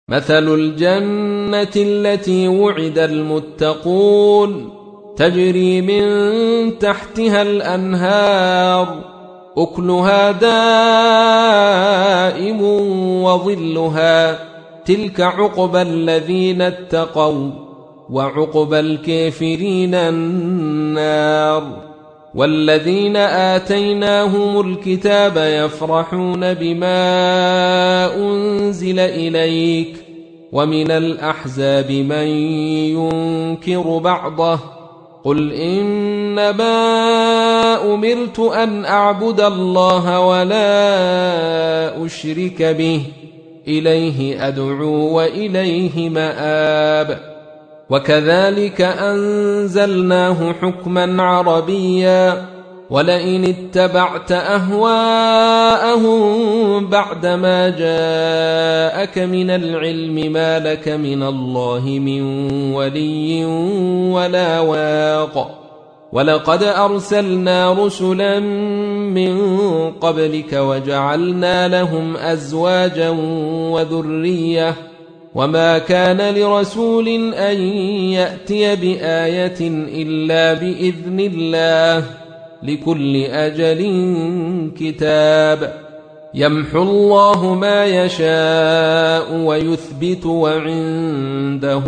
مثل الجنة التي وعد المتقون تجري من تحتها الأنهار أكلها دائم وظلها تلك عقبى الذين اتقوا وعقبى الكافرين النار. والذين آتيناهم الكتاب يفرحون بما أنزل إليك ومن الأحزاب من ينكر بعضه قل إنما أمرت أن أعبد الله ولا أشرك به إليه أدعو وإليه مآب. وكذلك أنزلناه حكما عربيا ولئن اتبعت أهواءهم بعدما جاءك من العلم ما لك من الله من ولي ولا واق. ولقد أرسلنا رسلا من قبلك وجعلنا لهم أزواجا وذرية وما كان لرسول أن يأتي بآية إلا بإذن الله لكل أجل كتاب. يمحو الله ما يشاء ويثبت وعنده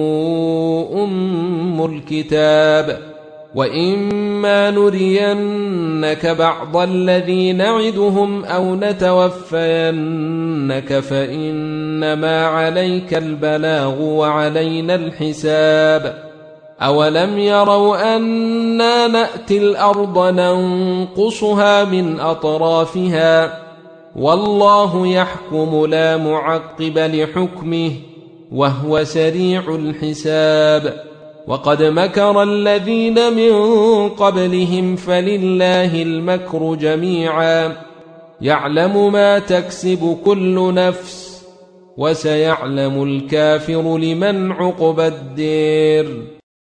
أم الكتاب. وإما نرينك بعض الذي نعدهم أو نتوفينك فإنما عليك البلاغ وعلينا الحساب. أولم يروا أنا نأتي الأرض ننقصها من أطرافها والله يحكم لا معقب لحكمه وهو سريع الحساب. وقد مكر الذين من قبلهم فلله المكر جميعا يعلم ما تكسب كل نفس وسيعلم الكافر لمن عقبى الدير.